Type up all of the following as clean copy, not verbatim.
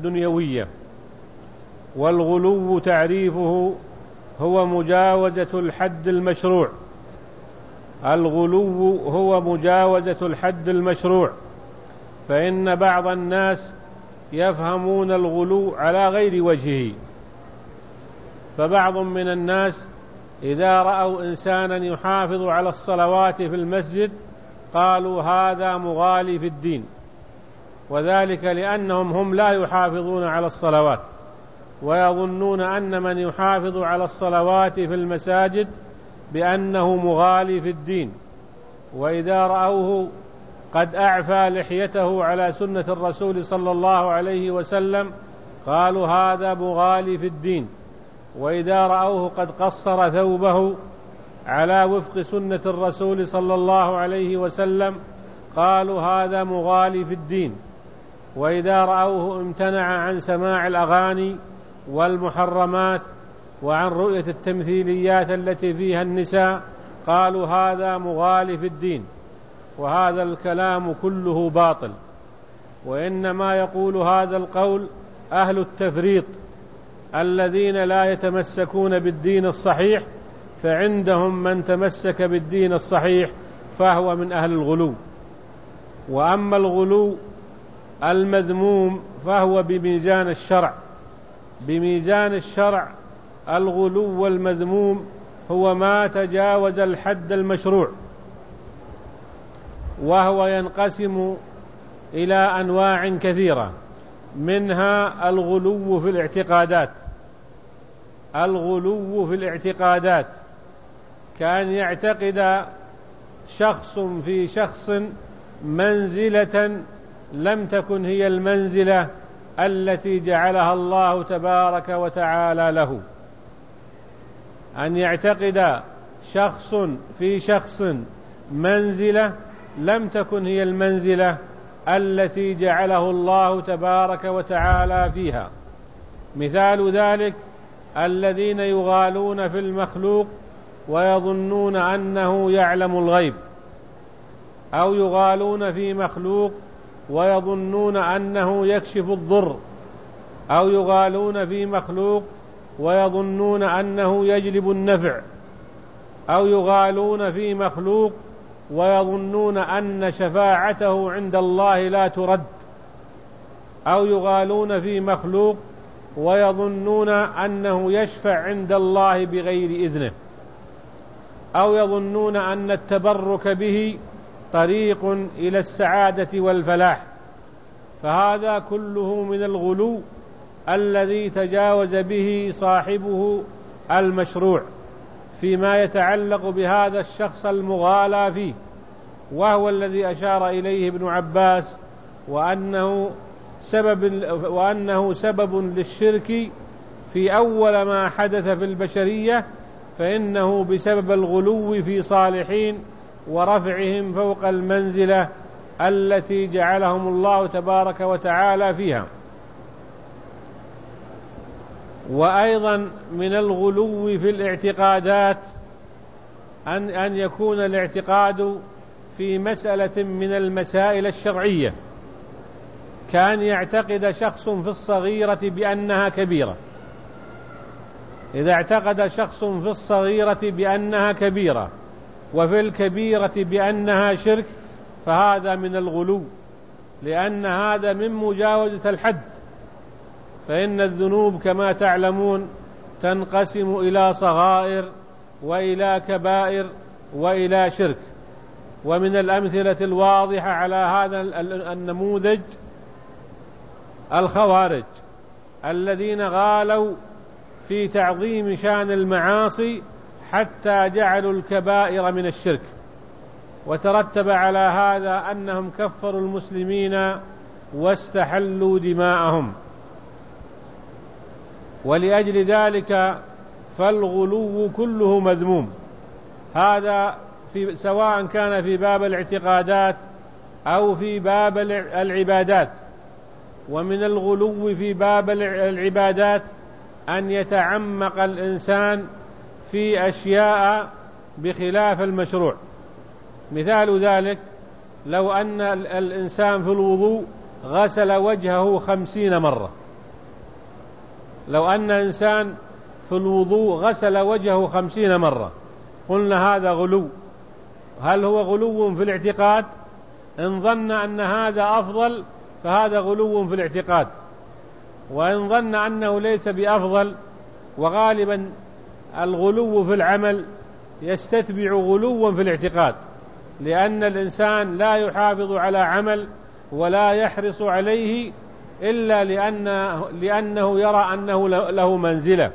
دنيوية. والغلو تعريفه هو مجاوزة الحد المشروع. الغلو هو مجاوزة الحد المشروع، فإن بعض الناس يفهمون الغلو على غير وجهه. فبعض من الناس إذا رأوا إنسانا يحافظ على الصلوات في المسجد قالوا هذا مغالي في الدين، وذلك لأنهم هم لا يحافظون على الصلوات، ويظنون أن من يحافظ على الصلوات في المساجد بأنه مغالي في الدين. وإذا رأوه قد أعفى لحيته على سنة الرسول صلى الله عليه وسلم قالوا هذا مغالي في الدين. وإذا رأوه قد قصر ثوبه على وفق سنة الرسول صلى الله عليه وسلم قالوا هذا مغالي في الدين. وإذا رأوه امتنع عن سماع الأغاني والمحرمات وعن رؤية التمثيليات التي فيها النساء قالوا هذا مغالي في الدين. وهذا الكلام كله باطل، وإنما يقول هذا القول أهل التفريط الذين لا يتمسكون بالدين الصحيح، فعندهم من تمسك بالدين الصحيح فهو من أهل الغلو. وأما الغلو المذموم فهو بميزان الشرع. بميزان الشرع الغلو المذموم هو ما تجاوز الحد المشروع، وهو ينقسم إلى أنواع كثيرة، منها الغلو في الاعتقادات. الغلو في الاعتقادات كان يعتقد شخص في شخص منزلة لم تكن هي المنزلة التي جعلها الله تبارك وتعالى له. أن يعتقد شخص في شخص منزلة لم تكن هي المنزلة التي جعله الله تبارك وتعالى فيها. مثال ذلك الذين يغالون في المخلوق ويظنون أنه يعلم الغيب، أو يغالون في مخلوق ويظنون أنه يكشف الضر، أو يغالون في مخلوق ويظنون أنه يجلب النفع، أو يغالون في مخلوق ويظنون أن شفاعته عند الله لا ترد، أو يغالون في مخلوق ويظنون أنه يشفع عند الله بغير إذنه، أو يظنون أن التبرك به طريق إلى السعادة والفلاح. فهذا كله من الغلو الذي تجاوز به صاحبه المشروع فيما يتعلق بهذا الشخص المغالى فيه، وهو الذي أشار إليه ابن عباس وأنه سبب للشرك في أول ما حدث في البشرية، فإنه بسبب الغلو في صالحين ورفعهم فوق المنزلة التي جعلهم الله تبارك وتعالى فيها. وأيضا من الغلو في الاعتقادات أن يكون الاعتقاد في مسألة من المسائل الشرعية. كان يعتقد شخص في الصغيرة بأنها كبيرة، إذا اعتقد شخص في الصغيرة بأنها كبيرة وفي الكبيرة بأنها شرك فهذا من الغلو، لأن هذا من مجاوزة الحد. فإن الذنوب كما تعلمون تنقسم إلى صغائر وإلى كبائر وإلى شرك. ومن الأمثلة الواضحة على هذا النموذج الخوارج الذين غالوا في تعظيم شأن المعاصي حتى جعلوا الكبائر من الشرك، وترتب على هذا أنهم كفروا المسلمين واستحلوا دماءهم. ولأجل ذلك فالغلو كله مذموم، هذا سواء كان في باب الاعتقادات أو في باب العبادات. ومن الغلو في باب العبادات أن يتعمق الإنسان في أشياء بخلاف المشروع. مثال ذلك لو أن الإنسان في الوضوء غسل وجهه 50 مرة لو أن إنسان في الوضوء غسل وجهه 50 مرة قلنا هذا غلو. هل هو غلو في الاعتقاد؟ إن ظن أن هذا أفضل فهذا غلو في الاعتقاد، وإن ظن أنه ليس بأفضل، وغالبا الغلو في العمل يستتبع غلوا في الاعتقاد، لأن الإنسان لا يحافظ على عمل ولا يحرص عليه إلا لأنه يرى أنه له منزلة.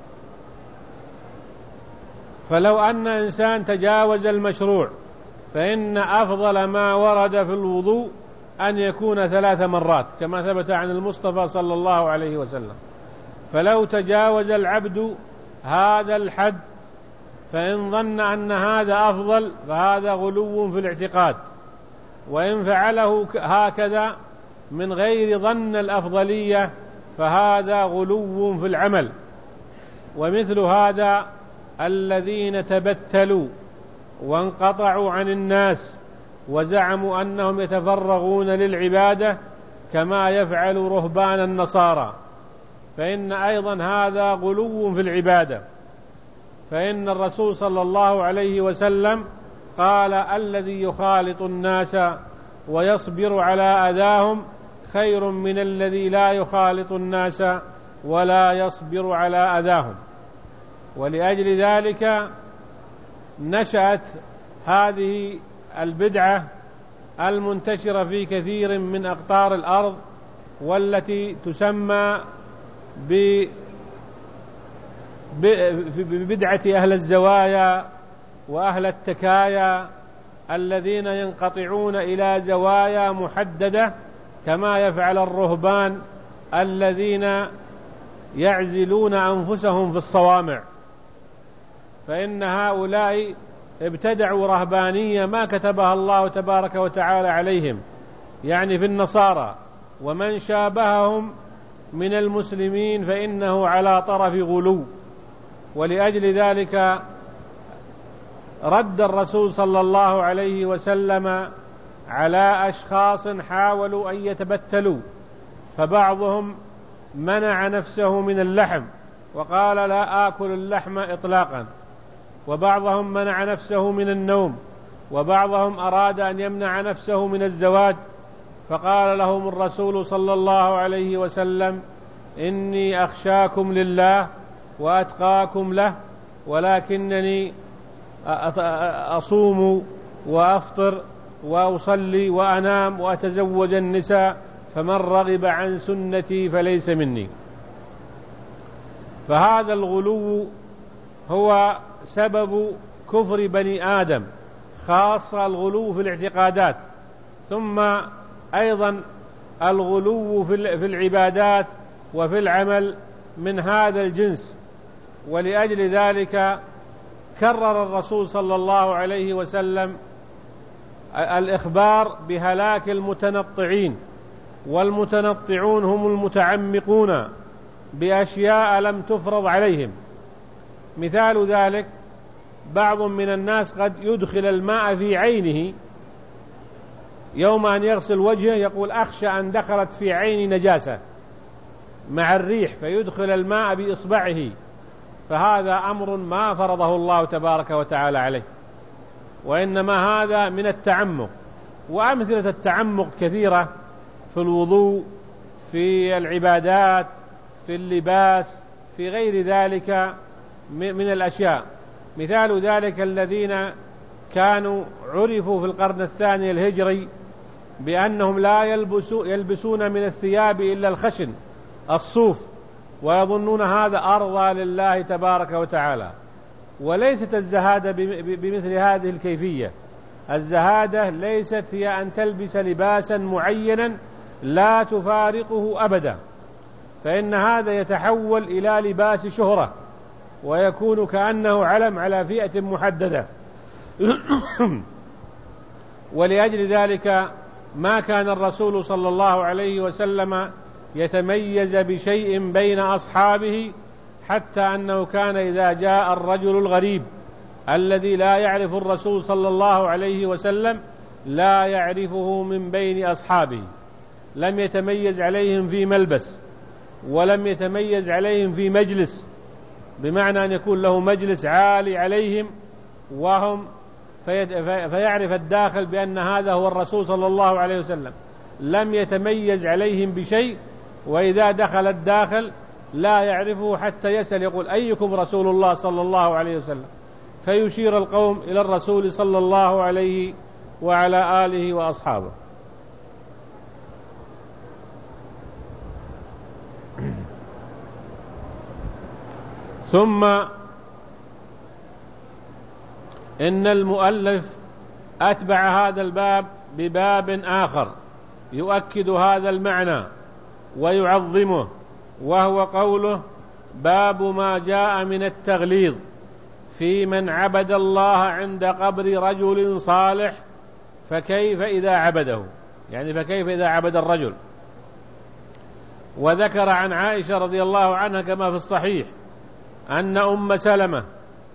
فلو أن إنسان تجاوز المشروع فإن أفضل ما ورد في الوضوء أن يكون 3 مرات كما ثبت عن المصطفى صلى الله عليه وسلم. فلو تجاوز العبد هذا الحد فإن ظن أن هذا أفضل فهذا غلو في الاعتقاد، وإن فعله هكذا من غير ظن الأفضلية فهذا غلو في العمل. ومثل هذا الذين تبتلوا وانقطعوا عن الناس وزعموا أنهم يتفرغون للعبادة كما يفعل رهبان النصارى، فإن أيضا هذا غلو في العبادة. فإن الرسول صلى الله عليه وسلم قال: الذي يخالط الناس ويصبر على أذاهم خير من الذي لا يخالط الناس ولا يصبر على أذاهم. ولأجل ذلك نشأت هذه البدعة المنتشرة في كثير من أقطار الأرض، والتي تسمى ببدعة أهل الزوايا وأهل التكايا، الذين ينقطعون إلى زوايا محددة كما يفعل الرهبان الذين يعزلون أنفسهم في الصوامع. فإن هؤلاء ابتدعوا رهبانية ما كتبها الله تبارك وتعالى عليهم، يعني في النصارى، ومن شابههم من المسلمين فإنه على طرف غلو. ولأجل ذلك رد الرسول صلى الله عليه وسلم على أشخاص حاولوا أن يتبتلوا، فبعضهم منع نفسه من اللحم وقال: لا آكل اللحم إطلاقا، وبعضهم منع نفسه من النوم، وبعضهم أراد أن يمنع نفسه من الزواج، فقال لهم الرسول صلى الله عليه وسلم: إني أخشاكم لله وأتقاكم له، ولكنني أصوم وأفطر وأصلي وأنام وأتزوج النساء، فمن رغب عن سنتي فليس مني. فهذا الغلو هو سبب كفر بني آدم، خاصة الغلو في الاعتقادات، ثم أيضا الغلو في العبادات وفي العمل من هذا الجنس. ولأجل ذلك كرر الرسول صلى الله عليه وسلم الإخبار بهلاك المتنطعين، والمتنطعون هم المتعمقون بأشياء لم تفرض عليهم. مثال ذلك بعض من الناس قد يدخل الماء في عينه يوم أن يغسل وجهه، يقول: أخشى أن دخلت في عيني نجاسة مع الريح، فيدخل الماء بإصبعه، فهذا أمر ما فرضه الله تبارك وتعالى عليه، وإنما هذا من التعمق. وأمثلة التعمق كثيرة في الوضوء، في العبادات، في اللباس، في غير ذلك من الأشياء. مثال ذلك الذين كانوا عرفوا في القرن الثاني الهجري بأنهم لا يلبسون من الثياب إلا الخشن الصوف، ويظنون هذا أرضى لله تبارك وتعالى. وليست الزهادة بمثل هذه الكيفية. الزهادة ليست هي أن تلبس لباسا معينا لا تفارقه أبدا، فإن هذا يتحول إلى لباس شهرة ويكون كأنه علم على فئة محددة. ولأجل ذلك ما كان الرسول صلى الله عليه وسلم يتميز بشيء بين أصحابه، حتى أنه كان إذا جاء الرجل الغريب الذي لا يعرف الرسول صلى الله عليه وسلم لا يعرفه من بين أصحابه، لم يتميز عليهم في ملبس ولم يتميز عليهم في مجلس، بمعنى أن يكون له مجلس عالي عليهم وهم فيعرف الداخل بأن هذا هو الرسول صلى الله عليه وسلم، لم يتميز عليهم بشيء، وإذا دخل الداخل لا يعرفه حتى يسأل يقول أيكم رسول الله صلى الله عليه وسلم، فيشير القوم إلى الرسول صلى الله عليه وعلى آله وأصحابه. ثم إن المؤلف أتبع هذا الباب بباب آخر يؤكد هذا المعنى ويعظمه، وهو قوله: باب ما جاء من التغليظ في من عبد الله عند قبر رجل صالح، فكيف إذا عبده، يعني فكيف إذا عبد الرجل. وذكر عن عائشة رضي الله عنها كما في الصحيح أن أم سلمة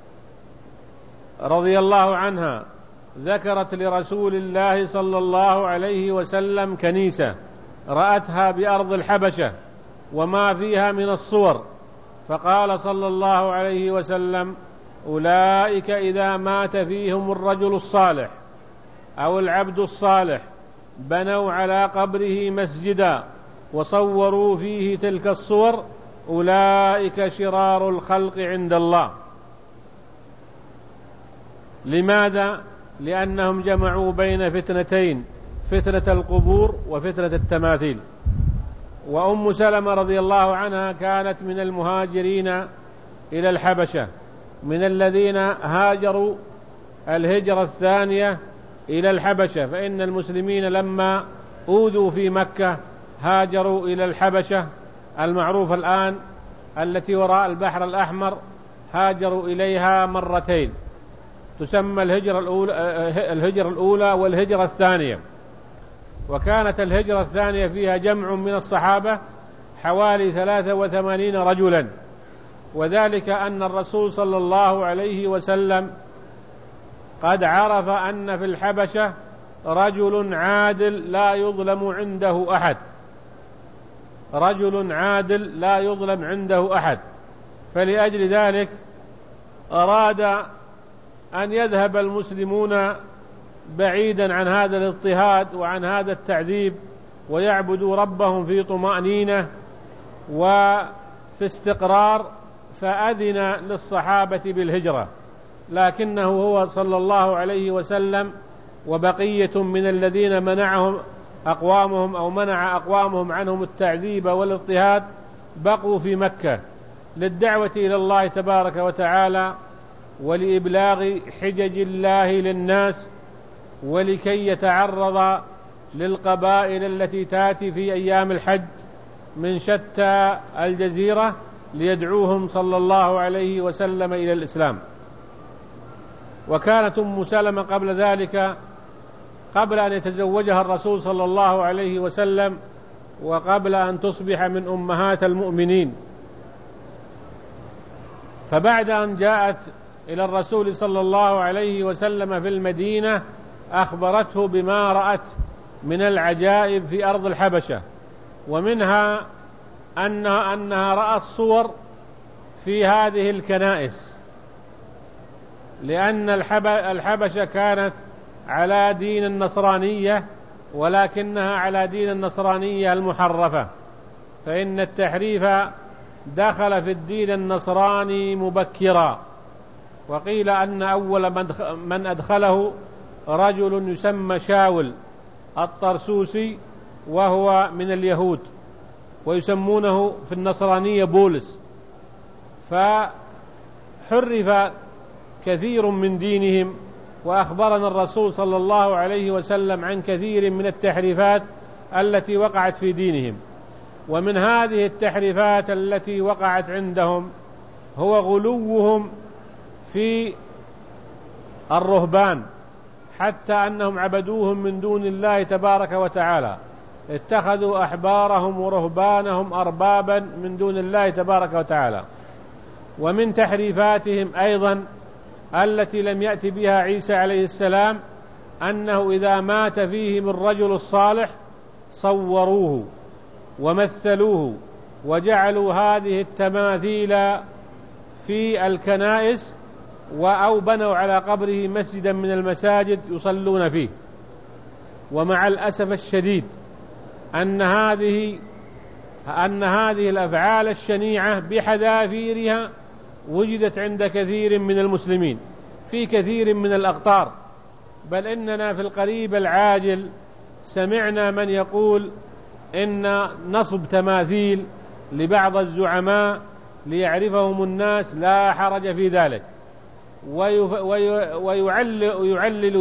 رضي الله عنها ذكرت لرسول الله صلى الله عليه وسلم كنيسة رأتها بأرض الحبشة وما فيها من الصور، فقال صلى الله عليه وسلم: أولئك إذا مات فيهم الرجل الصالح أو العبد الصالح بنوا على قبره مسجدا وصوروا فيه تلك الصور، أولئك شرار الخلق عند الله. لماذا؟ لأنهم جمعوا بين فتنتين: فتنة القبور وفتنة التماثيل. وأم سلمة رضي الله عنها كانت من المهاجرين إلى الحبشة، من الذين هاجروا الهجرة الثانية إلى الحبشة، فإن المسلمين لما أوذوا في مكة هاجروا إلى الحبشة المعروفة الآن التي وراء البحر الأحمر، هاجروا إليها مرتين، تسمى الهجرة الأولى والهجرة الثانية. وكانت الهجرة الثانية فيها جمع من الصحابة حوالي 83 رجلا، وذلك أن الرسول صلى الله عليه وسلم قد عرف أن في الحبشة رجل عادل لا يظلم عنده أحد، رجل عادل لا يظلم عنده أحد، فلأجل ذلك أراد أن يذهب المسلمون بعيدا عن هذا الاضطهاد وعن هذا التعذيب، ويعبدوا ربهم في طمأنينة وفي استقرار، فأذن للصحابة بالهجرة، لكنه هو صلى الله عليه وسلم وبقية من الذين منعهم أقوامهم أو منع أقوامهم عنهم التعذيب والاضطهاد بقوا في مكة للدعوة إلى الله تبارك وتعالى ولإبلاغ حجج الله للناس، ولكي يتعرض للقبائل التي تأتي في أيام الحج من شتى الجزيرة ليدعوهم صلى الله عليه وسلم إلى الإسلام. وكانت أم سلمة قبل ذلك، قبل أن يتزوجها الرسول صلى الله عليه وسلم وقبل أن تصبح من أمهات المؤمنين، فبعد أن جاءت إلى الرسول صلى الله عليه وسلم في المدينة أخبرته بما رأت من العجائب في أرض الحبشة، ومنها أنها رأت صور في هذه الكنائس، لأن الحبشة كانت على دين النصرانية، ولكنها على دين النصرانية المحرفة، فإن التحريف دخل في الدين النصراني مبكرا. وقيل أن أول من أدخله رجل يسمى شاول الطرسوسي، وهو من اليهود، ويسمونه في النصرانية بولس، فحرف كثير من دينهم. وأخبرنا الرسول صلى الله عليه وسلم عن كثير من التحريفات التي وقعت في دينهم. ومن هذه التحريفات التي وقعت عندهم هو غلوهم في الرهبان، حتى أنهم عبدوهم من دون الله تبارك وتعالى، اتخذوا أحبارهم ورهبانهم أربابا من دون الله تبارك وتعالى. ومن تحريفاتهم أيضا التي لم يأتي بها عيسى عليه السلام أنه إذا مات فيهم الرجل الصالح صوروه ومثلوه وجعلوا هذه التماثيل في الكنائس أو بنوا على قبره مسجدا من المساجد يصلون فيه. ومع الأسف الشديد أن هذه الأفعال الشنيعة بحذافيرها وجدت عند كثير من المسلمين في كثير من الأقطار، بل إننا في القريب العاجل سمعنا من يقول إن نصب تماثيل لبعض الزعماء ليعرفهم الناس لا حرج في ذلك، ويعلل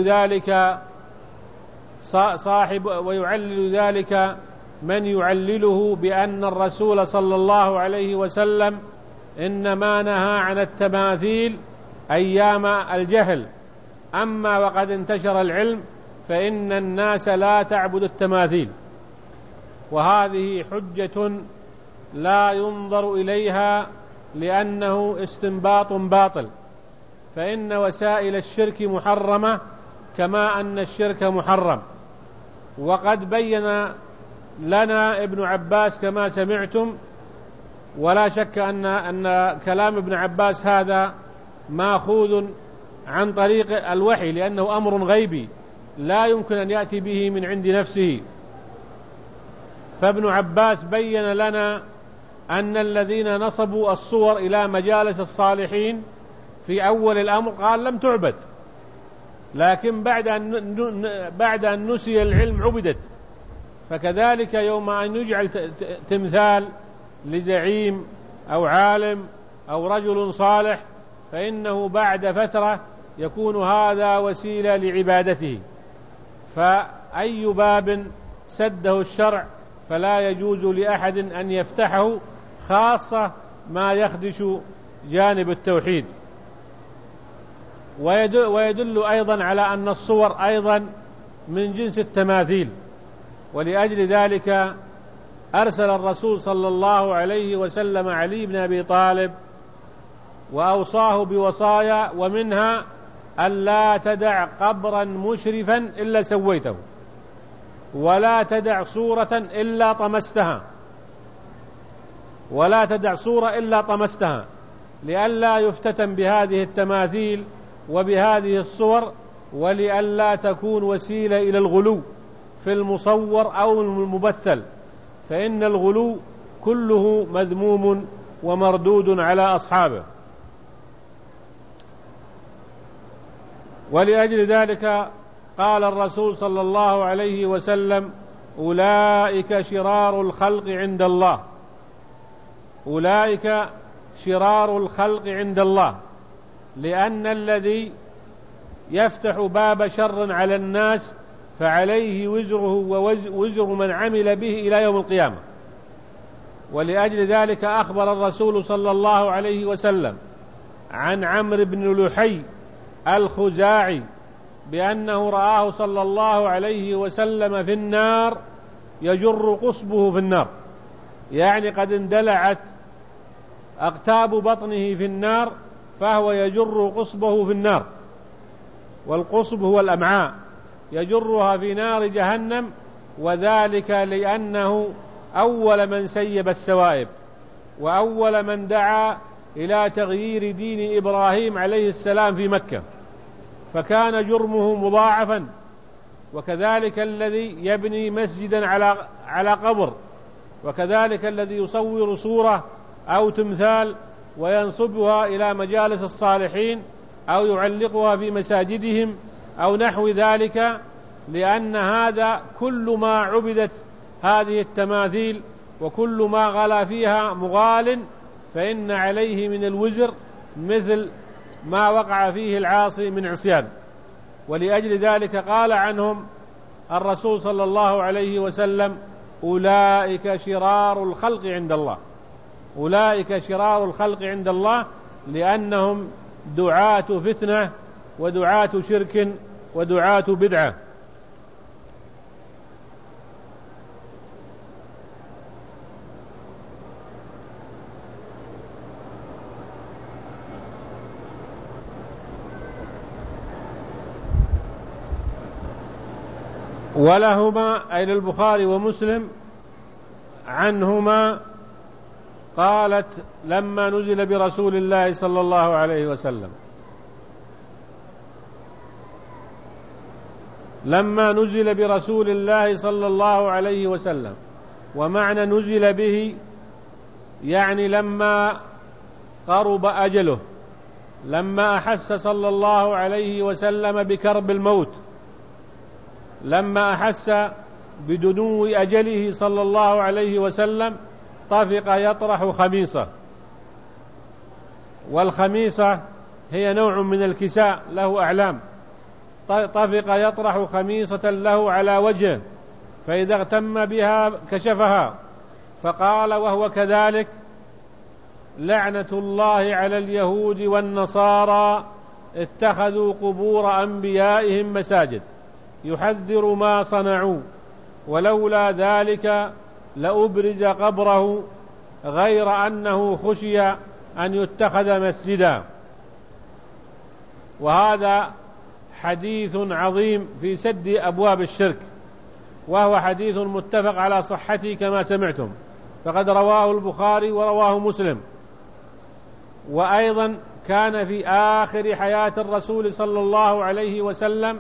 ذلك من يعلله بأن الرسول صلى الله عليه وسلم إنما نهى عن التماثيل أيام الجهل، أما وقد انتشر العلم فإن الناس لا تعبد التماثيل. وهذه حجة لا ينظر إليها لأنه استنباط باطل، فإن وسائل الشرك محرمة كما أن الشرك محرم. وقد بين لنا ابن عباس كما سمعتم، ولا شك أن كلام ابن عباس هذا ماخوذ عن طريق الوحي، لأنه أمر غيبي لا يمكن أن يأتي به من عند نفسه. فابن عباس بين لنا أن الذين نصبوا الصور إلى مجالس الصالحين في أول الأمر قال لم تعبد، لكن بعد أن نسي العلم عبدت. فكذلك يوم أن يجعل تمثال لزعيم أو عالم أو رجل صالح فإنه بعد فترة يكون هذا وسيلة لعبادته. فأي باب سده الشرع فلا يجوز لأحد أن يفتحه، خاصة ما يخدش جانب التوحيد. ويدل أيضا على أن الصور أيضا من جنس التماثيل، ولأجل ذلك أرسل الرسول صلى الله عليه وسلم علي بن أبي طالب وأوصاه بوصايا، ومنها ألا تدع قبرا مشرفا إلا سويته، ولا تدع صورة إلا طمستها، لئلا يفتتن بهذه التماثيل وبهذه الصور، ولئلا تكون وسيلة إلى الغلو في المصور أو الممثل، فإن الغلو كله مذموم ومردود على أصحابه. ولأجل ذلك قال الرسول صلى الله عليه وسلم: أولئك شرار الخلق عند الله، أولئك شرار الخلق عند الله، لأن يفتح باب شر على الناس فعليه وزره ووزر من عمل به إلى يوم القيامة. ولأجل ذلك أخبر الرسول صلى الله عليه وسلم عن عمرو بن لحي الخزاعي بأنه رآه صلى الله عليه وسلم في النار يجر قصبه في النار، يعني قد اندلعت أقتاب بطنه في النار فهو يجر قصبه في النار، والقصب هو الأمعاء، يجرها في نار جهنم، وذلك لأنه أول من سيب السوائب، وأول من دعا إلى تغيير دين إبراهيم عليه السلام في مكة، فكان جرمه مضاعفا. وكذلك الذي يبني مسجدا على قبر، وكذلك الذي يصور صورة أو تمثال وينصبها إلى مجالس الصالحين أو يعلقها في مساجدهم أو نحو ذلك، لأن هذا كل ما عبدت هذه التماثيل وكل ما غلا فيها مغال فإن عليه من الوزر مثل ما وقع فيه العاصي من عصيان. ولأجل ذلك قال عنهم الرسول صلى الله عليه وسلم: أولئك شرار الخلق عند الله، أولئك شرار الخلق عند الله، لأنهم دعاة فتنة ودعاة شرك ودعاة بدعة. ولهما أي للبخاري ومسلم عنهما قالت لما نزل برسول الله صلى الله عليه وسلم، لما نزل برسول الله صلى الله عليه وسلم، ومعنى نزل به يعني لما قرب أجله، لما أحس صلى الله عليه وسلم بكرب الموت، لما أحس بدنو أجله صلى الله عليه وسلم طفق يطرح خميصة، والخميصة هي نوع من الكساء له أعلام، طفق يطرح خميصة له على وجهه، فإذا اغتم بها كشفها، فقال وهو كذلك: لعنة الله على اليهود والنصارى اتخذوا قبور أنبيائهم مساجد يحذر ما صنعوا، ولولا ذلك لأبرز قبره غير أنه خشي أن يتخذ مسجدا. وهذا حديث عظيم في سد أبواب الشرك، وهو حديث متفق على صحته كما سمعتم، فقد رواه البخاري ورواه مسلم. وأيضا كان في آخر حياة الرسول صلى الله عليه وسلم،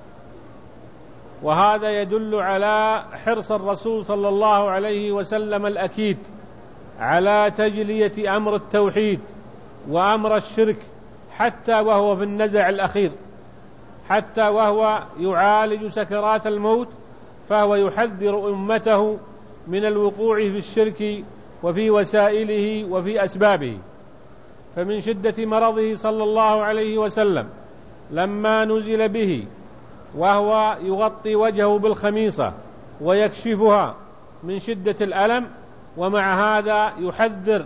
وهذا يدل على حرص الرسول صلى الله عليه وسلم الأكيد على تجلية أمر التوحيد وأمر الشرك، حتى وهو في النزع الأخير، حتى وهو يعالج سكرات الموت، فهو يحذر أمته من الوقوع في الشرك وفي وسائله وفي أسبابه. فمن شدة مرضه صلى الله عليه وسلم لما نزل به وهو يغطي وجهه بالخميصة ويكشفها من شدة الألم، ومع هذا يحذر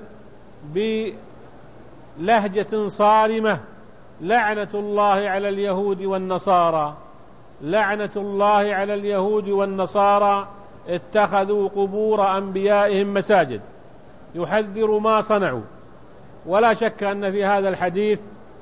بلهجة صارمة: لعنة الله على اليهود والنصارى، لعنة الله على اليهود والنصارى اتخذوا قبور أنبيائهم مساجد يحذر ما صنعوا. ولا شك أن في هذا الحديث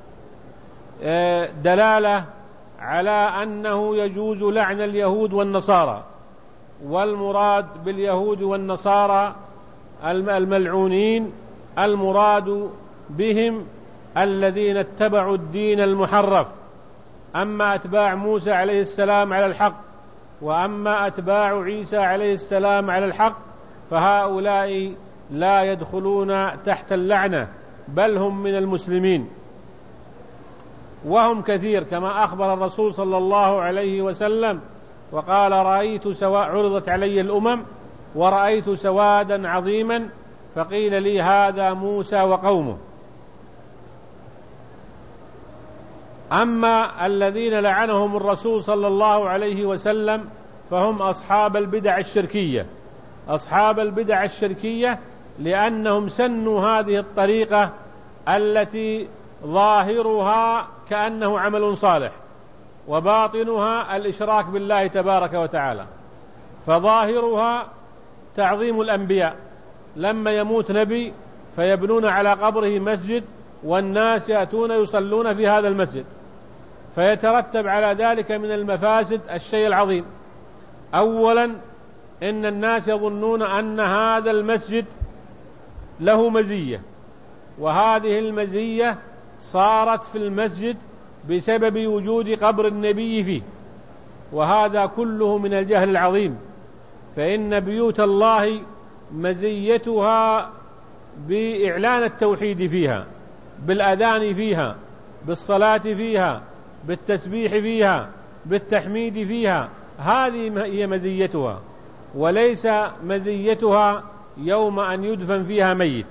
دلالة على أنه يجوز لعن اليهود والنصارى، والمراد باليهود والنصارى الملعونين المراد بهم الذين اتبعوا الدين المحرف. أما أتباع موسى عليه السلام على الحق، وأما أتباع عيسى عليه السلام على الحق، فهؤلاء لا يدخلون تحت اللعنة، بل هم من المسلمين، وهم كثير كما أخبر الرسول صلى الله عليه وسلم وقال: عرضت علي الأمم ورأيت سوادا عظيما فقيل لي هذا موسى وقومه. أما الذين لعنهم الرسول صلى الله عليه وسلم فهم أصحاب البدع الشركية، أصحاب البدع الشركية، لأنهم سنوا هذه الطريقة التي ظاهرها كأنه عمل صالح وباطنها الإشراك بالله تبارك وتعالى. فظاهرها تعظيم الأنبياء، لما يموت نبي فيبنون على قبره مسجد والناس يأتون يصلون في هذا المسجد، فيترتب على ذلك من المفاسد الشيء العظيم. أولا إن الناس يظنون أن هذا المسجد له مزية، وهذه المزية صارت في المسجد بسبب وجود قبر النبي فيه، وهذا كله من الجهل العظيم. فإن بيوت الله مزيتها بإعلان التوحيد فيها، بالأذان فيها، بالصلاة فيها، بالتسبيح فيها، بالتحميد فيها، هذه هي مزيتها، وليس مزيتها يوم أن يدفن فيها ميت.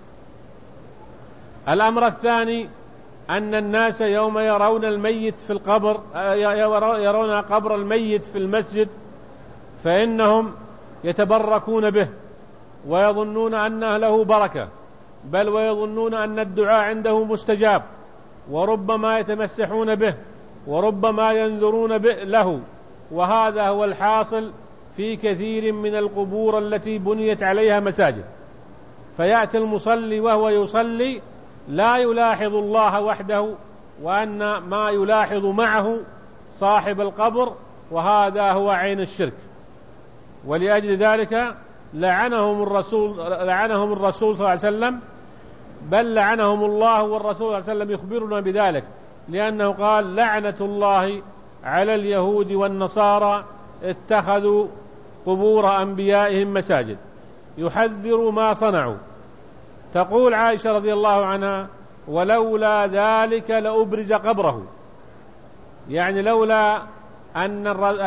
الأمر الثاني أن الناس يوم يرون الميت في القبر، يرون قبر الميت في المسجد، فإنهم يتبركون به ويظنون أنه له بركة، بل ويظنون أن الدعاء عنده مستجاب، وربما يتمسحون به وربما ينذرون به له. وهذا هو الحاصل في كثير من القبور التي بنيت عليها مساجد، فيأتي المصلي وهو يصلي لا يلاحظ الله وحده، وأن ما يلاحظ معه صاحب القبر، وهذا هو عين الشرك. ولأجل ذلك لعنهم الرسول صلى الله عليه وسلم، بل لعنهم الله، والرسول صلى الله عليه وسلم يخبرنا بذلك، لأنه قال: لعنة الله على اليهود والنصارى اتخذوا قبور أنبيائهم مساجد، يحذر ما صنعوا. تقول عائشة رضي الله عنها: ولولا ذلك لأبرز قبره، يعني لولا أن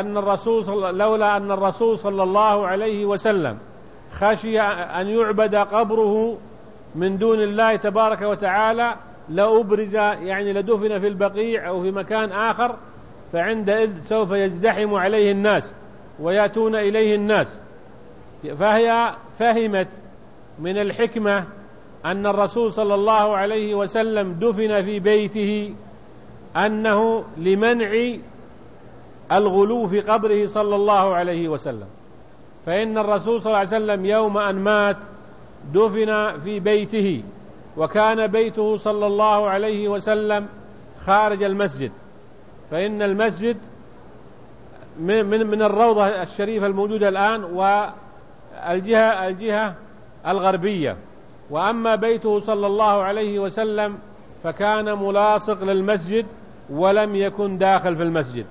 الرسول صلى الله عليه وسلم خشي أن يعبد قبره من دون الله تبارك وتعالى لأبرز، يعني لدفن في البقيع أو في مكان آخر، فعندئذ سوف يزدحم عليه الناس ويأتون إليه الناس. فهي فهمت من الحكمة أن الرسول صلى الله عليه وسلم دفن في بيته أنه لمنع الغلو في قبره صلى الله عليه وسلم، فإن الرسول صلى الله عليه وسلم يوم أن مات دفن في بيته، وكان بيته صلى الله عليه وسلم خارج المسجد، فإن المسجد من الروضة الشريفة الموجودة الآن والجهة الغربية، وأما بيته صلى الله عليه وسلم فكان ملاصق للمسجد ولم يكن داخل في المسجد.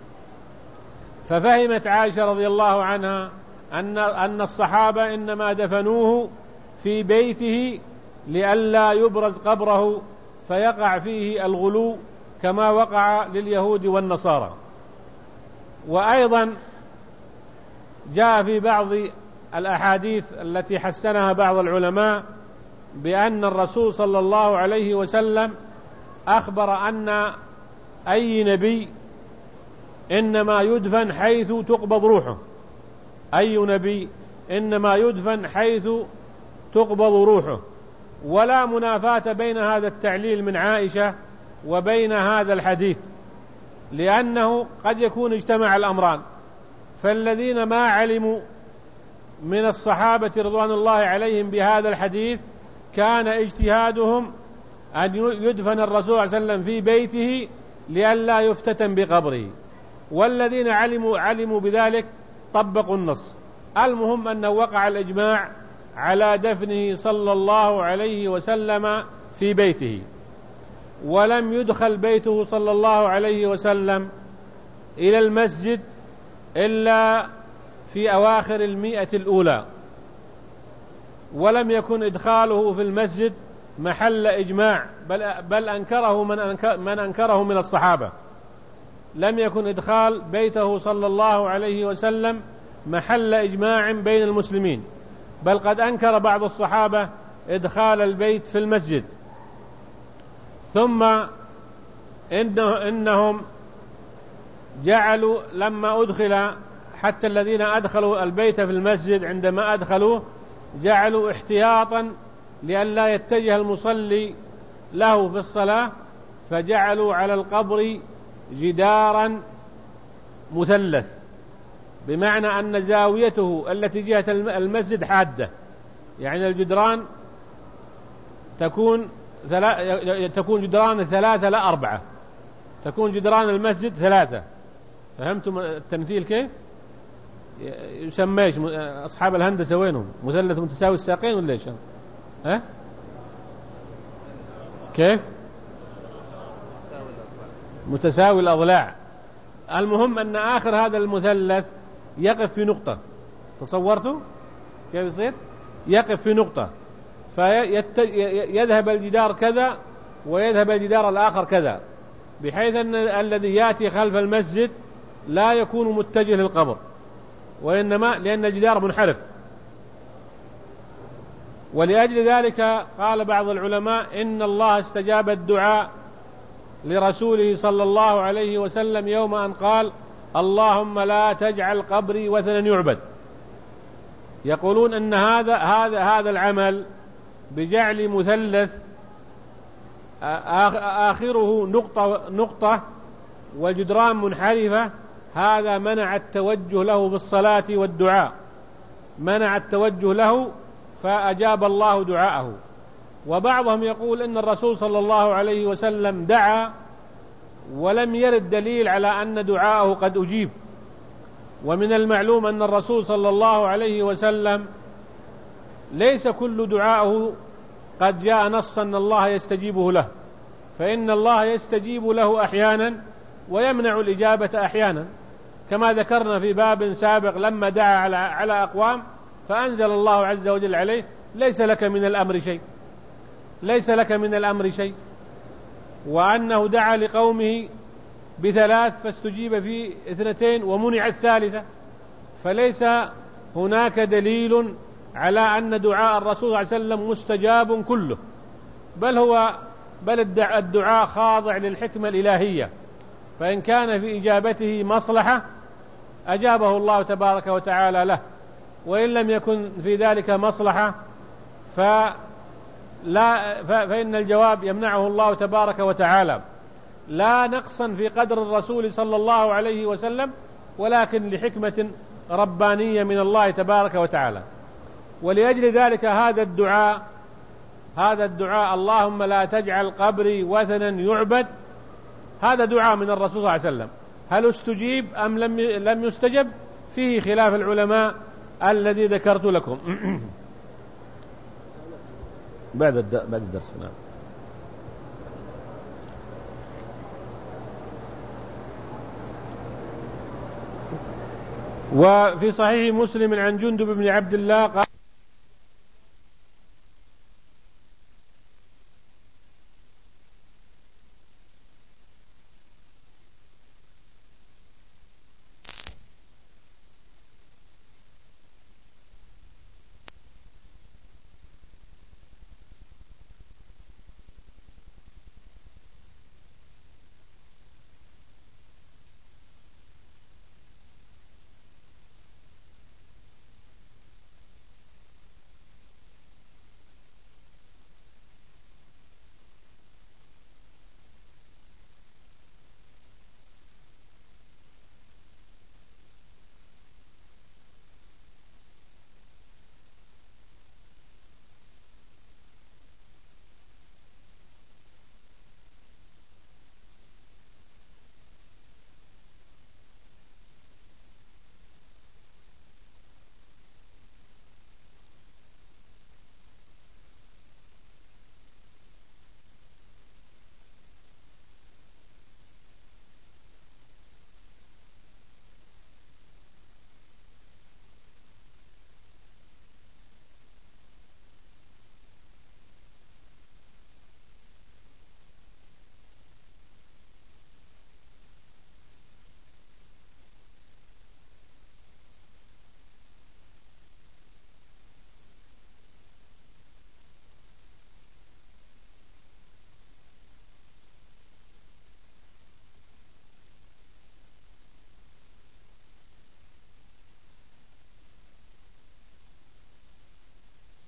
ففهمت عائشة رضي الله عنها أن الصحابة إنما دفنوه في بيته لئلا يبرز قبره فيقع فيه الغلو كما وقع لليهود والنصارى. وأيضا جاء في بعض الأحاديث التي حسنها بعض العلماء بأن الرسول صلى الله عليه وسلم أخبر أن أي نبي إنما يدفن حيث تقبض روحه، أي نبي إنما يدفن حيث تقبض روحه. ولا منافاة بين هذا التعليل من عائشة وبين هذا الحديث، لأنه قد يكون اجتمع الأمران، فالذين ما علموا من الصحابة رضوان الله عليهم بهذا الحديث كان اجتهادهم أن يدفن الرسول صلى الله عليه وسلم في بيته لئلا يفتتن بقبره، والذين علموا بذلك طبقوا النص. المهم أنه وقع الإجماع على دفنه صلى الله عليه وسلم في بيته، ولم يدخل بيته صلى الله عليه وسلم إلى المسجد إلا في أواخر 100 الأولى، ولم يكن إدخاله في المسجد محل إجماع، بل أنكره من أنكره من الصحابة. لم يكن إدخال بيته صلى الله عليه وسلم محل إجماع بين المسلمين، بل قد أنكر بعض الصحابة إدخال البيت في المسجد. ثم إنهم جعلوا لما أدخل، حتى الذين أدخلوا البيت في المسجد عندما أدخلوه جعلوا احتياطا لئلا يتجه المصلي له في الصلاة، فجعلوا على القبر جدارا مثلث، بمعنى أن زاويته التي جهة المسجد حادة، يعني الجدران تكون جدران 3 لا 4، تكون جدران المسجد 3. فهمتم التمثيل كيف؟ يسميش أصحاب الهندسة وينهم؟ مثلث متساوي الساقين ولا إيش؟ كيف؟ متساوي الأضلاع. المهم أن آخر هذا المثلث يقف في نقطة، تصورته كيف يصير؟ يقف في نقطة، فيذهب الجدار كذا ويذهب الجدار الآخر كذا، بحيث أن الذي يأتي خلف المسجد لا يكون متجه للقبر، وإنما لأن الجدار منحرف. ولأجل ذلك قال بعض العلماء إن الله استجاب الدعاء لرسوله صلى الله عليه وسلم يوم أن قال: اللهم لا تجعل قبري وثنا يعبد. يقولون أن هذا العمل بجعل مثلث آخره نقطة والجدران منحرفة، هذا منع التوجه له بالصلاة والدعاء، منع التوجه له، فأجاب الله دعاءه. وبعضهم يقول إن الرسول صلى الله عليه وسلم دعا ولم يرد دليل على أن دعاءه قد أجيب. ومن المعلوم أن الرسول صلى الله عليه وسلم ليس كل دعاءه قد جاء نصا أن الله يستجيبه له، فإن الله يستجيب له أحيانا ويمنع الإجابة أحيانا، كما ذكرنا في باب سابق لما دعا على أقوام فأنزل الله عز وجل عليه: ليس لك من الأمر شيء، ليس لك من الأمر شيء. وأنه دعا لقومه بثلاث فاستجيب في 2 ومنع الثالثة، فليس هناك دليل على أن دعاء الرسول صلى الله عليه وسلم مستجاب كله، بل الدعاء خاضع للحكمة الإلهية، فإن كان في إجابته مصلحة أجابه الله تبارك وتعالى له، وإن لم يكن في ذلك مصلحة فإن الجواب يمنعه الله تبارك وتعالى، لا نقصا في قدر الرسول صلى الله عليه وسلم، ولكن لحكمة ربانية من الله تبارك وتعالى. ولأجل ذلك هذا الدعاء اللهم لا تجعل قبري وثنا يعبد، هذا دعاء من الرسول صلى الله عليه وسلم، هل استجيب أم لم يستجب؟ فيه خلاف العلماء الذي ذكرت لكم. بعد الدرس. نعم. وفي صحيح مسلم عن جندب بن عبد الله قال: